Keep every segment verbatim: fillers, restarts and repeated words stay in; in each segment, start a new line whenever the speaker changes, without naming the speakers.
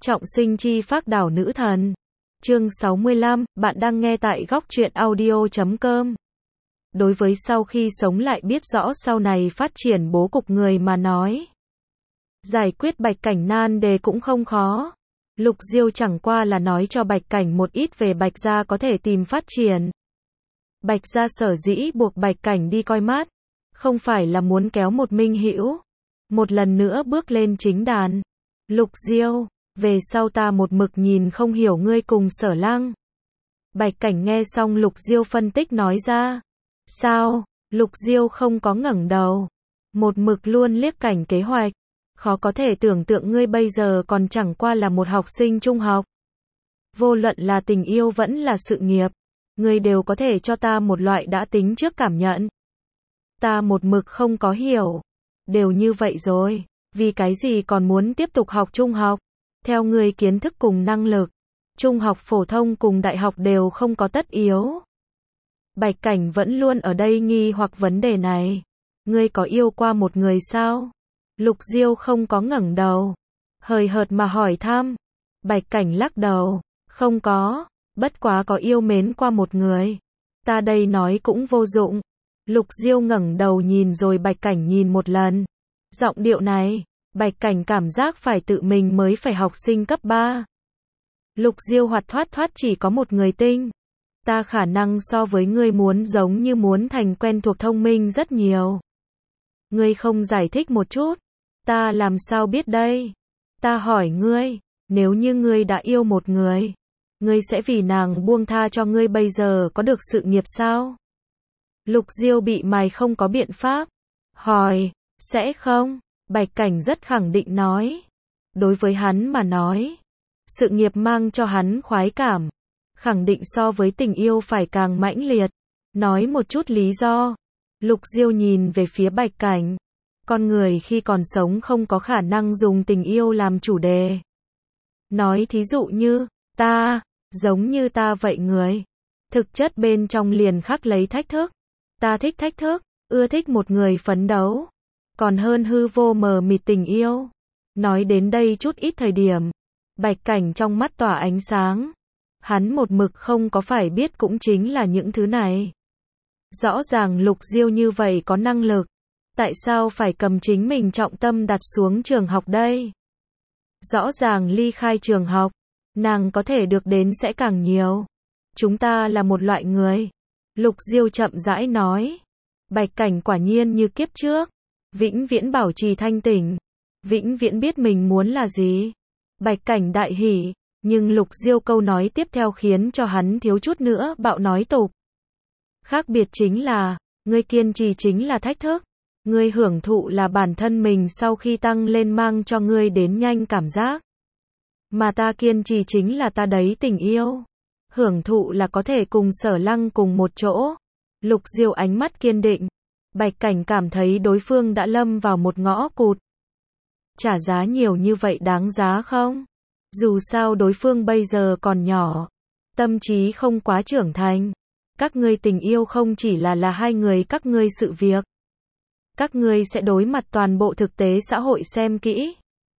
Trọng sinh chi phác đảo nữ thần. Chương sáu mươi lăm, bạn đang nghe tại góc truyện audio chấm com. Đối với sau khi sống lại biết rõ sau này phát triển bố cục người mà nói, giải quyết Bạch Cảnh nan đề cũng không khó. Lục Diêu chẳng qua là nói cho Bạch Cảnh một ít về Bạch gia có thể tìm phát triển. Bạch gia sở dĩ buộc Bạch Cảnh đi coi mắt, không phải là muốn kéo một Minh Hữu một lần nữa bước lên chính đàn. Lục Diêu, về sau ta một mực nhìn không hiểu ngươi cùng Sở Lăng. Bạch Cảnh nghe xong Lục Diêu phân tích nói ra. Sao? Lục Diêu không có ngẩng đầu, một mực luôn liếc Cảnh kế hoạch. Khó có thể tưởng tượng ngươi bây giờ còn chẳng qua là một học sinh trung học. Vô luận là tình yêu vẫn là sự nghiệp, ngươi đều có thể cho ta một loại đã tính trước cảm nhận. Ta một mực không có hiểu. Đều như vậy rồi, vì cái gì còn muốn tiếp tục học trung học? Theo ngươi kiến thức cùng năng lực, trung học phổ thông cùng đại học đều không có tất yếu. Bạch Cảnh vẫn luôn ở đây nghi hoặc vấn đề này. Ngươi có yêu qua một người sao? Lục Diêu không có ngẩng đầu, hời hợt mà hỏi thăm. Bạch Cảnh lắc đầu, không có, bất quá có yêu mến qua một người. Ta đây nói cũng vô dụng. Lục Diêu ngẩng đầu nhìn rồi Bạch Cảnh nhìn một lần. Giọng điệu này, Bạch Cảnh cảm giác phải tự mình mới phải học sinh cấp ba. Lục Diêu hoạt thoát thoát chỉ có một người tinh. Ta khả năng so với ngươi muốn giống như muốn thành quen thuộc thông minh rất nhiều. Ngươi không giải thích một chút, ta làm sao biết đây? Ta hỏi ngươi, nếu như ngươi đã yêu một người, ngươi sẽ vì nàng buông tha cho ngươi bây giờ có được sự nghiệp sao? Lục Diêu bị mài không có biện pháp. Hỏi, sẽ không? Bạch Cảnh rất khẳng định nói. Đối với hắn mà nói, sự nghiệp mang cho hắn khoái cảm, khẳng định so với tình yêu phải càng mãnh liệt. Nói một chút lý do. Lục Diêu nhìn về phía Bạch Cảnh. Con người khi còn sống không có khả năng dùng tình yêu làm chủ đề. Nói thí dụ như, ta, giống như ta vậy người. Thực chất bên trong liền khắc lấy thách thức. Ta thích thách thức, ưa thích một người phấn đấu. Còn hơn hư vô mờ mịt tình yêu. Nói đến đây chút ít thời điểm, Bạch Cảnh trong mắt tỏa ánh sáng. Hắn một mực không có phải biết cũng chính là những thứ này. Rõ ràng Lục Diêu như vậy có năng lực. Tại sao phải cầm chính mình trọng tâm đặt xuống trường học đây? Rõ ràng ly khai trường học, nàng có thể được đến sẽ càng nhiều. Chúng ta là một loại người. Lục Diêu chậm rãi nói. Bạch Cảnh quả nhiên như kiếp trước, vĩnh viễn bảo trì thanh tỉnh, vĩnh viễn biết mình muốn là gì. Bạch Cảnh đại hỉ, nhưng Lục Diêu câu nói tiếp theo khiến cho hắn thiếu chút nữa bạo nói tục. Khác biệt chính là, ngươi kiên trì chính là thách thức, ngươi hưởng thụ là bản thân mình sau khi tăng lên mang cho ngươi đến nhanh cảm giác. Mà ta kiên trì chính là ta đấy tình yêu. Hưởng thụ là có thể cùng Sở Lăng cùng một chỗ. Lục Diêu ánh mắt kiên định. Bạch Cảnh cảm thấy đối phương đã lâm vào một ngõ cụt. Trả giá nhiều như vậy đáng giá không? Dù sao đối phương bây giờ còn nhỏ, tâm trí không quá trưởng thành. Các ngươi tình yêu không chỉ là là hai người các ngươi sự việc. Các ngươi sẽ đối mặt toàn bộ thực tế xã hội xem kỹ.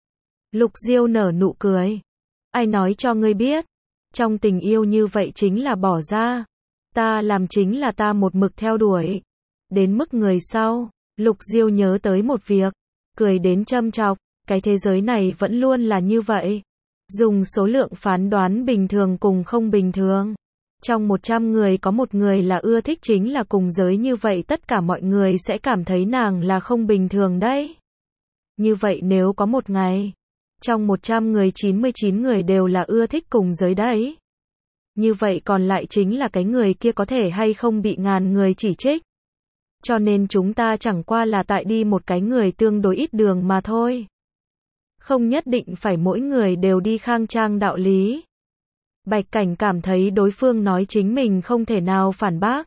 Lục Diêu nở nụ cười. Ai nói cho ngươi biết? Trong tình yêu như vậy chính là bỏ ra. Ta làm chính là ta một mực theo đuổi. Đến mức người sau, Lục Diêu nhớ tới một việc, cười đến châm chọc, cái thế giới này vẫn luôn là như vậy. Dùng số lượng phán đoán bình thường cùng không bình thường. Trong một trăm người có một người là ưa thích chính là cùng giới như vậy tất cả mọi người sẽ cảm thấy nàng là không bình thường đấy. Như vậy nếu có một ngày, trong một trăm người chín mươi chín người đều là ưa thích cùng giới đấy. Như vậy còn lại chính là cái người kia có thể hay không bị ngàn người chỉ trích. Cho nên chúng ta chẳng qua là tại đi một cái người tương đối ít đường mà thôi. Không nhất định phải mỗi người đều đi khang trang đạo lý. Bạch Cảnh cảm thấy đối phương nói chính mình không thể nào phản bác.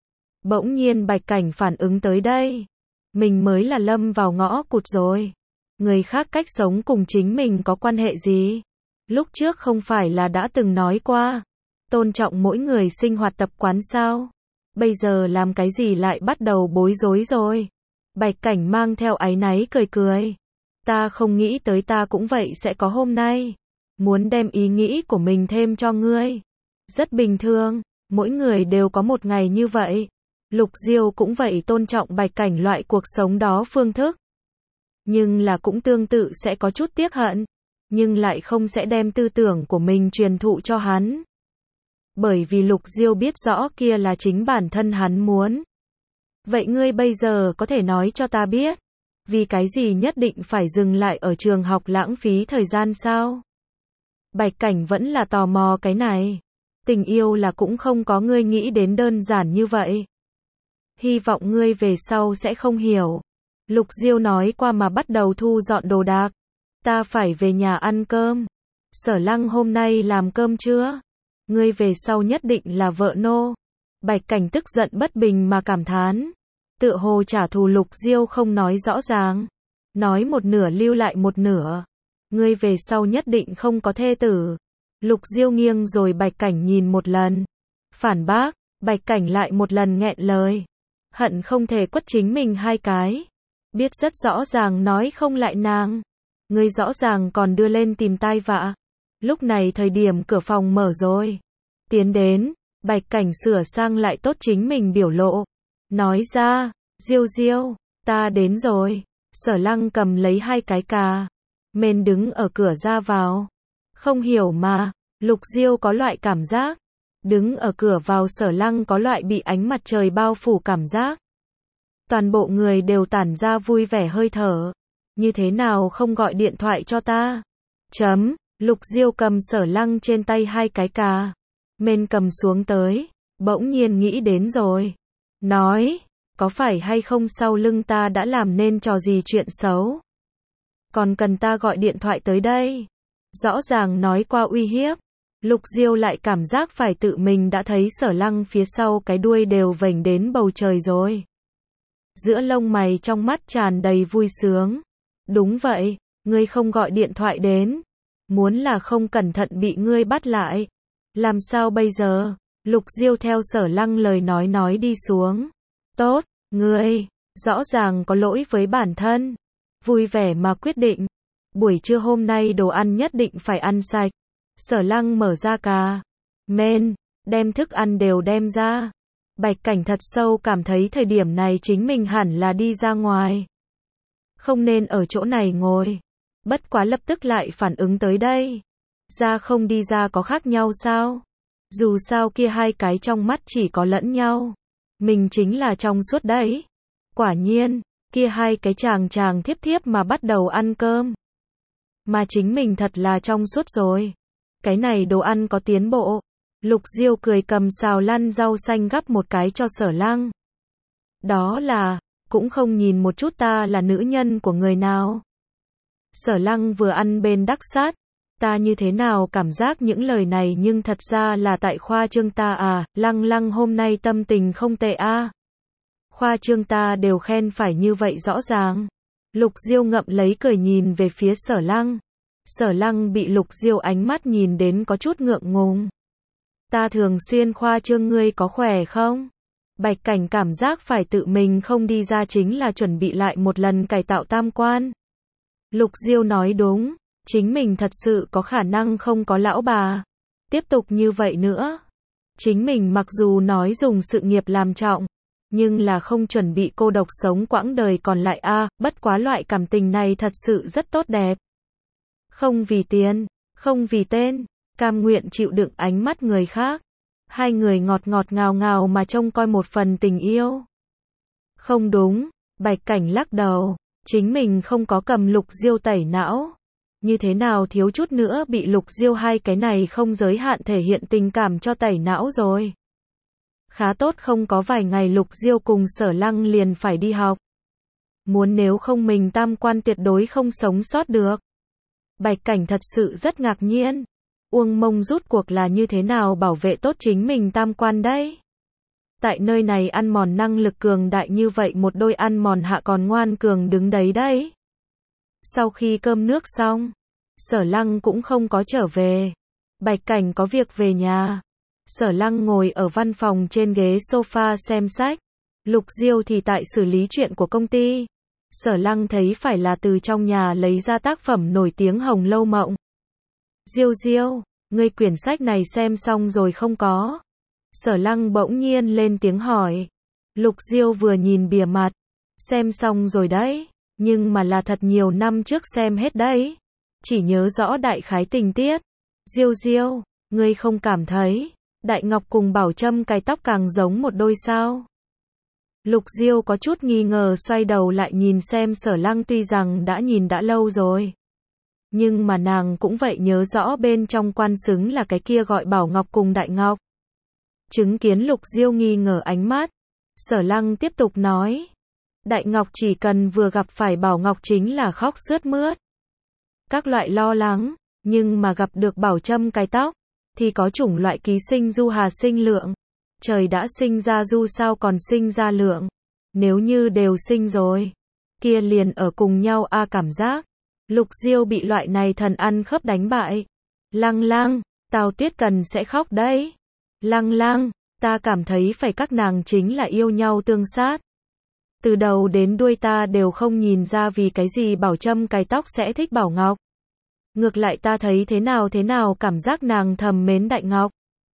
Bỗng nhiên Bạch Cảnh phản ứng tới đây. Mình mới là lâm vào ngõ cụt rồi. Người khác cách sống cùng chính mình có quan hệ gì? Lúc trước không phải là đã từng nói qua. Tôn trọng mỗi người sinh hoạt tập quán sao? Bây giờ làm cái gì lại bắt đầu bối rối rồi? Bạch Cảnh mang theo áy náy cười cười. Ta không nghĩ tới ta cũng vậy sẽ có hôm nay. muốn đem ý nghĩ của mình thêm cho ngươi. Rất bình thường, mỗi người đều có một ngày như vậy. Lục Diêu cũng vậy, tôn trọng Bạch Cảnh loại cuộc sống đó phương thức. Nhưng là cũng tương tự sẽ có chút tiếc hận, nhưng lại không sẽ đem tư tưởng của mình truyền thụ cho hắn. Bởi vì Lục Diêu biết rõ kia là chính bản thân hắn muốn. Vậy ngươi bây giờ có thể nói cho ta biết, vì cái gì nhất định phải dừng lại ở trường học lãng phí thời gian sao? Bạch Cảnh vẫn là tò mò cái này. Tình yêu là cũng không có ngươi nghĩ đến đơn giản như vậy. Hy vọng ngươi về sau sẽ không hiểu. Lục Diêu nói qua mà bắt đầu thu dọn đồ đạc. Ta phải về nhà ăn cơm. Sở Lăng hôm nay làm cơm chưa? Ngươi về sau nhất định là vợ nô. Bạch Cảnh tức giận bất bình mà cảm thán. Tựa hồ trả thù Lục Diêu không nói rõ ràng. Nói một nửa lưu lại một nửa. Ngươi về sau nhất định không có thê tử. Lục Diêu nghiêng rồi Bạch Cảnh nhìn một lần. Phản bác, Bạch Cảnh lại một lần nghẹn lời. Hận không thể quất chính mình hai cái. Biết rất rõ ràng nói không lại nàng. Ngươi rõ ràng còn đưa lên tìm tai vạ. Lúc này thời điểm cửa phòng mở rồi. Tiến đến, Bạch Cảnh sửa sang lại tốt chính mình biểu lộ. Nói ra, Diêu Diêu, ta đến rồi. Sở Lăng cầm lấy hai cái cà mên đứng ở cửa ra vào. Không hiểu mà, Lục Diêu có loại cảm giác. Đứng ở cửa vào Sở Lăng có loại bị ánh mặt trời bao phủ cảm giác. Toàn bộ người đều tản ra vui vẻ hơi thở. Như thế nào không gọi điện thoại cho ta? Chấm, Lục Diêu cầm Sở Lăng trên tay hai cái cà mên cầm xuống tới. Bỗng nhiên nghĩ đến rồi. Nói, có phải hay không sau lưng ta đã làm nên trò gì chuyện xấu? Còn cần ta gọi điện thoại tới đây? Rõ ràng nói qua uy hiếp. Lục Diêu lại cảm giác phải tự mình đã thấy Sở Lăng phía sau cái đuôi đều vểnh đến bầu trời rồi. Giữa lông mày trong mắt tràn đầy vui sướng. Đúng vậy, ngươi không gọi điện thoại đến. Muốn là không cẩn thận bị ngươi bắt lại. Làm sao bây giờ? Lục Diêu theo Sở Lăng lời nói nói đi xuống. Tốt, ngươi, rõ ràng có lỗi với bản thân. Vui vẻ mà quyết định. Buổi trưa hôm nay đồ ăn nhất định phải ăn sạch. Sở Lăng mở ra cà mên, đem thức ăn đều đem ra. Bạch Cảnh thật sâu cảm thấy thời điểm này chính mình hẳn là đi ra ngoài. Không nên ở chỗ này ngồi. Bất quá lập tức lại phản ứng tới đây. Ra không đi ra có khác nhau sao? Dù sao kia hai cái trong mắt chỉ có lẫn nhau. Mình chính là trong suốt đấy. Quả nhiên, kia hai cái chàng chàng thiếp thiếp mà bắt đầu ăn cơm. Mà chính mình thật là trong suốt rồi. Cái này đồ ăn có tiến bộ. Lục Diêu cười cầm xào lăn rau xanh gắp một cái cho Sở Lăng. Đó là, cũng không nhìn một chút ta là nữ nhân của người nào. Sở Lăng vừa ăn bên đắc sát. Ta như thế nào cảm giác những lời này nhưng thật ra là tại khoa trương ta à, Lăng Lăng hôm nay tâm tình không tệ a. À. Khoa trương ta đều khen phải như vậy rõ ràng. Lục Diêu ngậm lấy cười nhìn về phía Sở Lăng. Sở Lăng bị Lục Diêu ánh mắt nhìn đến có chút ngượng ngùng. Ta thường xuyên khoa trương, ngươi có khỏe không? Bạch Cảnh cảm giác phải tự mình không đi ra chính là chuẩn bị lại một lần cải tạo tam quan. Lục Diêu nói đúng, chính mình thật sự có khả năng không có lão bà. Tiếp tục như vậy nữa. Chính mình mặc dù nói dùng sự nghiệp làm trọng, nhưng là không chuẩn bị cô độc sống quãng đời còn lại a, à, bất quá loại cảm tình này thật sự rất tốt đẹp. Không vì tiền, không vì tên, cam nguyện chịu đựng ánh mắt người khác. Hai người ngọt ngọt ngào ngào mà trông coi một phần tình yêu. Không đúng, Bạch Cảnh lắc đầu, chính mình không có cầm Lục Diêu tẩy não. Như thế nào thiếu chút nữa bị Lục Diêu hai cái này không giới hạn thể hiện tình cảm cho tẩy não rồi. Khá tốt không có vài ngày Lục Diêu cùng Sở Lăng liền phải đi học. Muốn nếu không mình tam quan tuyệt đối không sống sót được. Bạch Cảnh thật sự rất ngạc nhiên. Uông Mông rút cuộc là như thế nào bảo vệ tốt chính mình tam quan đấy? Tại nơi này ăn mòn năng lực cường đại như vậy một đôi ăn mòn hạ còn ngoan cường đứng đấy đấy. Sau khi cơm nước xong, Sở Lăng cũng không có trở về. Bạch Cảnh có việc về nhà. Sở Lăng ngồi ở văn phòng trên ghế sofa xem sách. Lục Diêu thì tại xử lý chuyện của công ty. Sở Lăng thấy phải là từ trong nhà lấy ra tác phẩm nổi tiếng Hồng Lâu Mộng. Diêu Diêu, ngươi quyển sách này xem xong rồi không có? Sở Lăng bỗng nhiên lên tiếng hỏi. Lục Diêu vừa nhìn bìa mặt, xem xong rồi đấy, nhưng mà là thật nhiều năm trước xem hết đấy, chỉ nhớ rõ đại khái tình tiết. Diêu Diêu, ngươi không cảm thấy Đại Ngọc cùng Bảo Trâm cái tóc càng giống một đôi sao? Lục Diêu có chút nghi ngờ xoay đầu lại nhìn xem Sở Lăng, tuy rằng đã nhìn đã lâu rồi, nhưng mà nàng cũng vậy nhớ rõ bên trong quan xứng là cái kia gọi Bảo Ngọc cùng Đại Ngọc. Chứng kiến Lục Diêu nghi ngờ ánh mắt, Sở Lăng tiếp tục nói. Đại Ngọc chỉ cần vừa gặp phải Bảo Ngọc chính là khóc sướt mướt, các loại lo lắng, nhưng mà gặp được Bảo Trâm cái tóc, thì có chủng loại ký sinh du hà sinh lượng. Trời đã sinh ra du sao còn sinh ra lượng. Nếu như đều sinh rồi, kia liền ở cùng nhau a à cảm giác. Lục Diêu bị loại này thần ăn khớp đánh bại. Lăng Lăng, Tào Tuyết Cần sẽ khóc đấy. Lăng Lăng, ta cảm thấy phải các nàng chính là yêu nhau tương sát. Từ đầu đến đuôi ta đều không nhìn ra vì cái gì Bảo Trâm cái tóc sẽ thích Bảo Ngọc. Ngược lại ta thấy thế nào thế nào cảm giác nàng thầm mến Đại Ngọc.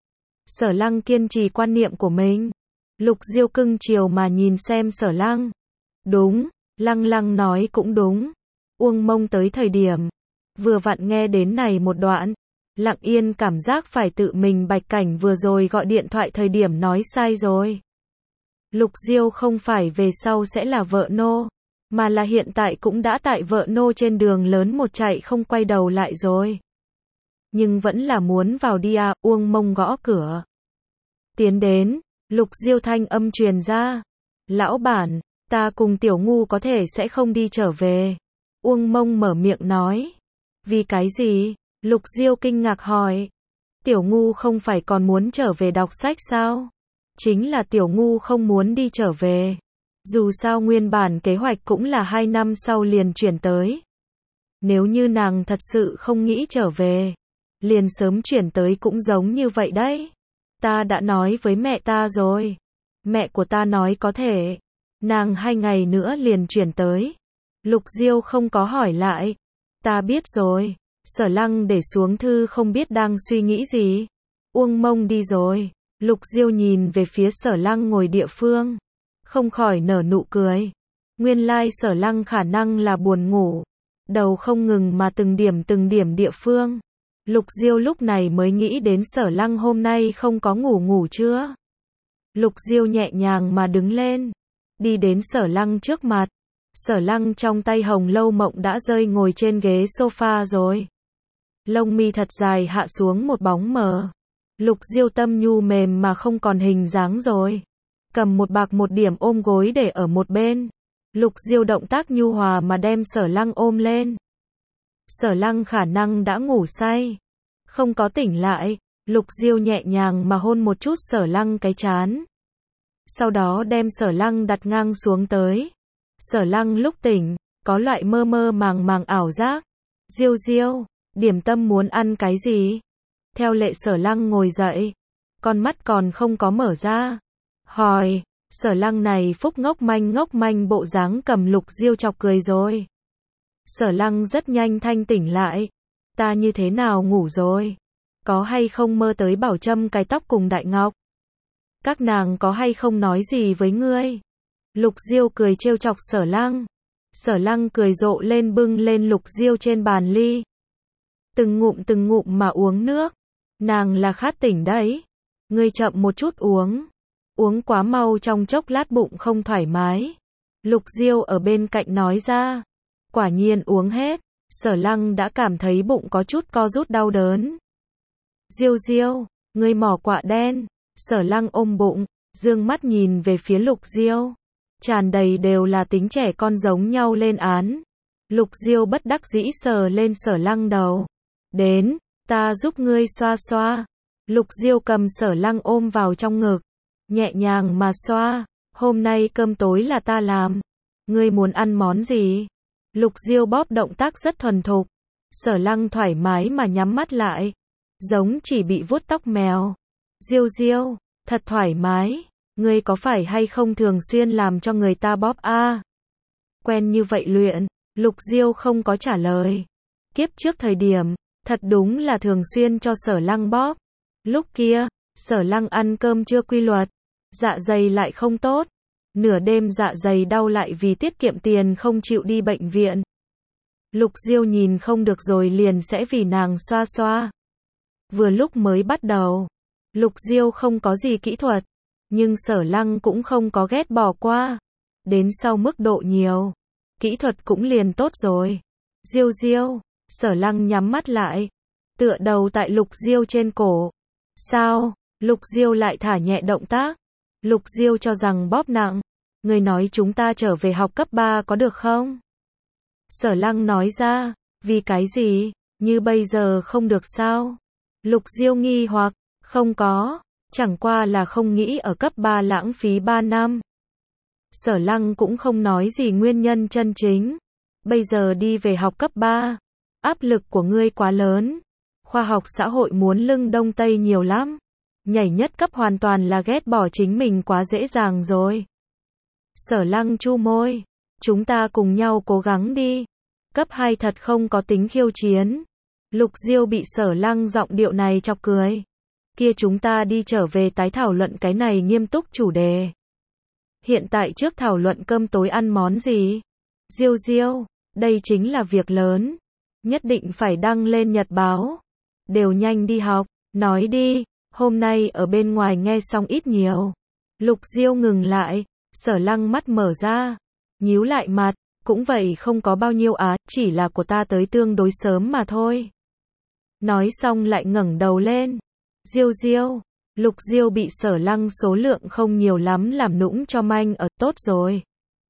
Sở Lăng kiên trì quan niệm của mình. Lục Diêu cưng chiều mà nhìn xem Sở Lăng. Đúng, Lăng Lăng nói cũng đúng. Uông Mông tới thời điểm, vừa vặn nghe đến này một đoạn, lặng yên cảm giác phải tự mình Bạch Cảnh vừa rồi gọi điện thoại thời điểm nói sai rồi. Lục Diêu không phải về sau sẽ là vợ nô, mà là hiện tại cũng đã tại vợ nô trên đường lớn một chạy không quay đầu lại rồi. Nhưng vẫn là muốn vào đi à, Uông Mông gõ cửa. Tiến đến, Lục Diêu thanh âm truyền ra. Lão bản, ta cùng Tiểu Ngu có thể sẽ không đi trở về. Uông Mông mở miệng nói. Vì cái gì? Lục Diêu kinh ngạc hỏi. Tiểu Ngu không phải còn muốn trở về đọc sách sao? Chính là Tiểu Ngu không muốn đi trở về. Dù sao nguyên bản kế hoạch cũng là hai năm sau liền chuyển tới. Nếu như nàng thật sự không nghĩ trở về, liền sớm chuyển tới cũng giống như vậy đấy. Ta đã nói với mẹ ta rồi. Mẹ của ta nói có thể. Nàng hai ngày nữa liền chuyển tới. Lục Diêu không có hỏi lại. Ta biết rồi. Sở Lăng để xuống thư không biết đang suy nghĩ gì. Uông Mông đi rồi. Lục Diêu nhìn về phía Sở Lăng ngồi địa phương, không khỏi nở nụ cười. Nguyên lai Sở Lăng khả năng là buồn ngủ, đầu không ngừng mà từng điểm từng điểm địa phương. Lục Diêu lúc này mới nghĩ đến Sở Lăng hôm nay không có ngủ ngủ chưa. Lục Diêu nhẹ nhàng mà đứng lên, đi đến Sở Lăng trước mặt. Sở Lăng trong tay hồng lâu mộng đã rơi ngồi trên ghế sofa rồi. Lông mi thật dài hạ xuống một bóng mờ. Lục Diêu tâm nhu mềm mà không còn hình dáng rồi. Cầm một bạc một điểm ôm gối để ở một bên. Lục Diêu động tác nhu hòa mà đem Sở Lăng ôm lên. Sở Lăng khả năng đã ngủ say, không có tỉnh lại. Lục Diêu nhẹ nhàng mà hôn một chút Sở Lăng cái trán. Sau đó đem Sở Lăng đặt ngang xuống tới. Sở Lăng lúc tỉnh, có loại mơ mơ màng màng ảo giác. Diêu Diêu, điểm tâm muốn ăn cái gì? Theo lệ Sở Lăng ngồi dậy, con mắt còn không có mở ra. Hỏi, Sở Lăng này phúc ngốc manh ngốc manh bộ dáng cầm Lục Diêu chọc cười rồi. Sở Lăng rất nhanh thanh tỉnh lại. Ta như thế nào ngủ rồi? Có hay không mơ tới Bảo Trâm cái tóc cùng Đại Ngọc? Các nàng có hay không nói gì với ngươi? Lục Diêu cười trêu chọc Sở Lăng. Sở Lăng cười rộ lên bưng lên Lục Diêu trên bàn ly. Từng ngụm từng ngụm mà uống nước. Nàng là khát tỉnh đấy. Ngươi chậm một chút uống. Uống quá mau trong chốc lát bụng không thoải mái. Lục Diêu ở bên cạnh nói ra. Quả nhiên uống hết. Sở Lăng đã cảm thấy bụng có chút co rút đau đớn. Diêu Diêu, ngươi mỏ quạ đen. Sở Lăng ôm bụng, dương mắt nhìn về phía Lục Diêu. Tràn đầy đều là tính trẻ con giống nhau lên án. Lục Diêu bất đắc dĩ sờ lên Sở Lăng đầu. Đến, ta giúp ngươi xoa xoa. Lục Diêu cầm Sở Lăng ôm vào trong ngực, nhẹ nhàng mà xoa. Hôm nay cơm tối là ta làm. Ngươi muốn ăn món gì? Lục Diêu bóp động tác rất thuần thục. Sở Lăng thoải mái mà nhắm mắt lại, giống chỉ bị vuốt tóc mèo. Diêu Diêu, thật thoải mái. Ngươi có phải hay không thường xuyên làm cho người ta bóp a? À? Quen như vậy luyện. Lục Diêu không có trả lời. Kiếp trước thời điểm, Thật đúng là thường xuyên cho Sở Lăng bóp. Lúc kia, Sở Lăng ăn cơm chưa quy luật, dạ dày lại không tốt, nửa đêm dạ dày đau lại vì tiết kiệm tiền không chịu đi bệnh viện. Lục Diêu nhìn không được rồi liền sẽ vì nàng xoa xoa. Vừa lúc mới bắt đầu, Lục Diêu không có gì kỹ thuật, nhưng Sở Lăng cũng không có ghét bỏ qua. Đến sau mức độ nhiều, kỹ thuật cũng liền tốt rồi. Diêu Diêu, Sở Lăng nhắm mắt lại, tựa đầu tại Lục Diêu trên cổ. Sao? Lục Diêu lại thả nhẹ động tác. Lục Diêu cho rằng bóp nặng. Người nói chúng ta trở về học cấp ba có được không? Sở Lăng nói ra, vì cái gì? Như bây giờ không được sao? Lục Diêu nghi hoặc, không có, chẳng qua là không nghĩ ở cấp ba lãng phí ba năm. Sở Lăng cũng không nói gì nguyên nhân chân chính. Bây giờ đi về học cấp ba, áp lực của ngươi quá lớn. Khoa học xã hội muốn lưng đông tây nhiều lắm. Nhảy nhất cấp hoàn toàn là ghét bỏ chính mình quá dễ dàng rồi. Sở Lăng chu môi, chúng ta cùng nhau cố gắng đi. Cấp hai thật không có tính khiêu chiến. Lục Diêu bị Sở Lăng giọng điệu này chọc cười. Kia chúng ta đi trở về tái thảo luận cái này nghiêm túc chủ đề. Hiện tại trước thảo luận cơm tối ăn món gì? Diêu Diêu, đây chính là việc lớn. Nhất định phải đăng lên nhật báo. Đều nhanh đi học, nói đi, hôm nay ở bên ngoài nghe xong ít nhiều. Lục Diêu ngừng lại, Sở Lăng mắt mở ra, nhíu lại mặt, cũng vậy không có bao nhiêu á, chỉ là của ta tới tương đối sớm mà thôi. Nói xong lại ngẩng đầu lên. Diêu Diêu, Lục Diêu bị Sở Lăng số lượng không nhiều lắm làm nũng cho manh ở, tốt rồi.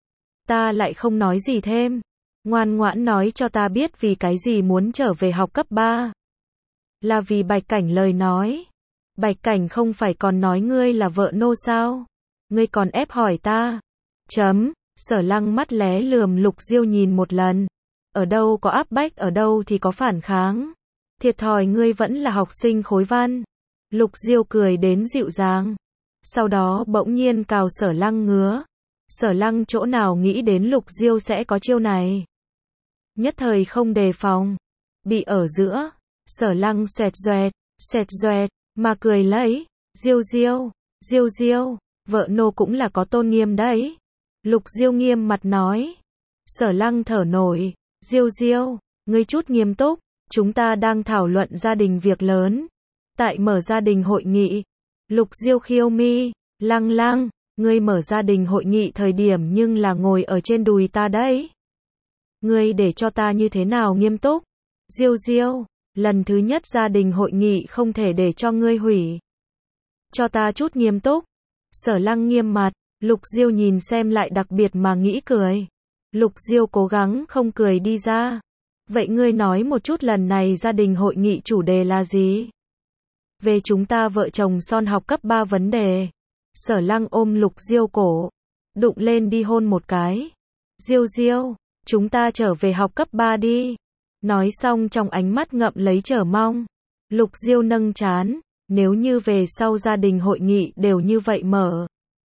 Ta lại không nói gì thêm. Ngoan ngoãn nói cho ta biết vì cái gì muốn trở về học cấp ba. Là vì Bạch Cảnh lời nói. Bạch Cảnh không phải còn nói ngươi là vợ nô sao? Ngươi còn ép hỏi ta. Chấm, Sở Lăng mắt lé lườm Lục Diêu nhìn một lần. Ở đâu có áp bách, ở đâu thì có phản kháng. Thiệt thòi ngươi vẫn là học sinh khối văn. Lục Diêu cười đến dịu dàng. Sau đó bỗng nhiên cào Sở Lăng ngứa. Sở Lăng chỗ nào nghĩ đến Lục Diêu sẽ có chiêu này. Nhất thời không đề phòng. Bị ở giữa. Sở Lăng xoẹt xoẹt, xoẹt xoẹt, mà cười lấy. Diêu Diêu, Diêu Diêu, vợ nô cũng là có tôn nghiêm đấy. Lục Diêu nghiêm mặt nói. Sở Lăng thở nổi. Diêu Diêu, ngươi chút nghiêm túc. Chúng ta đang thảo luận gia đình việc lớn. Tại mở gia đình hội nghị. Lục Diêu khiêu mi. Lăng Lăng, ngươi mở gia đình hội nghị thời điểm nhưng là ngồi ở trên đùi ta đấy. Ngươi để cho ta như thế nào nghiêm túc? Diêu Diêu, lần thứ nhất gia đình hội nghị không thể để cho ngươi hủy. Cho ta chút nghiêm túc. Sở Lăng nghiêm mặt. Lục Diêu nhìn xem lại đặc biệt mà nghĩ cười. Lục Diêu cố gắng không cười đi ra. Vậy ngươi nói một chút lần này gia đình hội nghị chủ đề là gì? Về chúng ta vợ chồng son học cấp ba vấn đề. Sở Lăng ôm Lục Diêu cổ. Đụng lên đi hôn một cái. Diêu Diêu, chúng ta trở về học cấp ba đi. Nói xong trong ánh mắt ngậm lấy chờ mong. Lục Diêu nâng trán. Nếu như về sau gia đình hội nghị đều như vậy mở.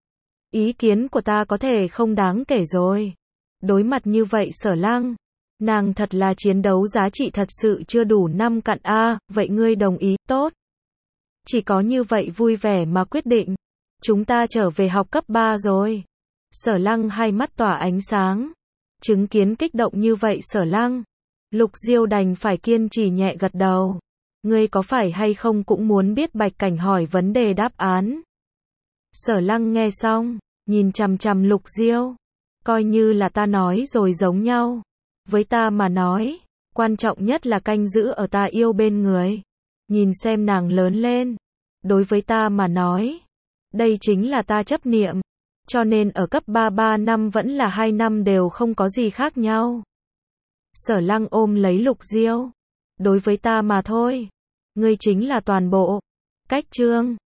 Ý kiến của ta có thể không đáng kể rồi. Đối mặt như vậy Sở Lăng. Nàng thật là chiến đấu giá trị thật sự chưa đủ năm cặn a, à, vậy ngươi đồng ý, tốt. Chỉ có như vậy vui vẻ mà quyết định. Chúng ta trở về học cấp ba rồi. Sở Lăng hai mắt tỏa ánh sáng. Chứng kiến kích động như vậy Sở Lăng. Lục Diêu đành phải kiên trì nhẹ gật đầu. Ngươi có phải hay không cũng muốn biết Bạch Cảnh hỏi vấn đề đáp án. Sở Lăng nghe xong, nhìn chằm chằm Lục Diêu. Coi như là ta nói rồi giống nhau. Với ta mà nói, quan trọng nhất là canh giữ ở ta yêu bên người. Nhìn xem nàng lớn lên. Đối với ta mà nói, đây chính là ta chấp niệm. Cho nên ở cấp ba ba năm vẫn là hai năm đều không có gì khác nhau. Sở Lăng ôm lấy Lục Diêu. Đối với ta mà thôi, ngươi chính là toàn bộ. Cách chương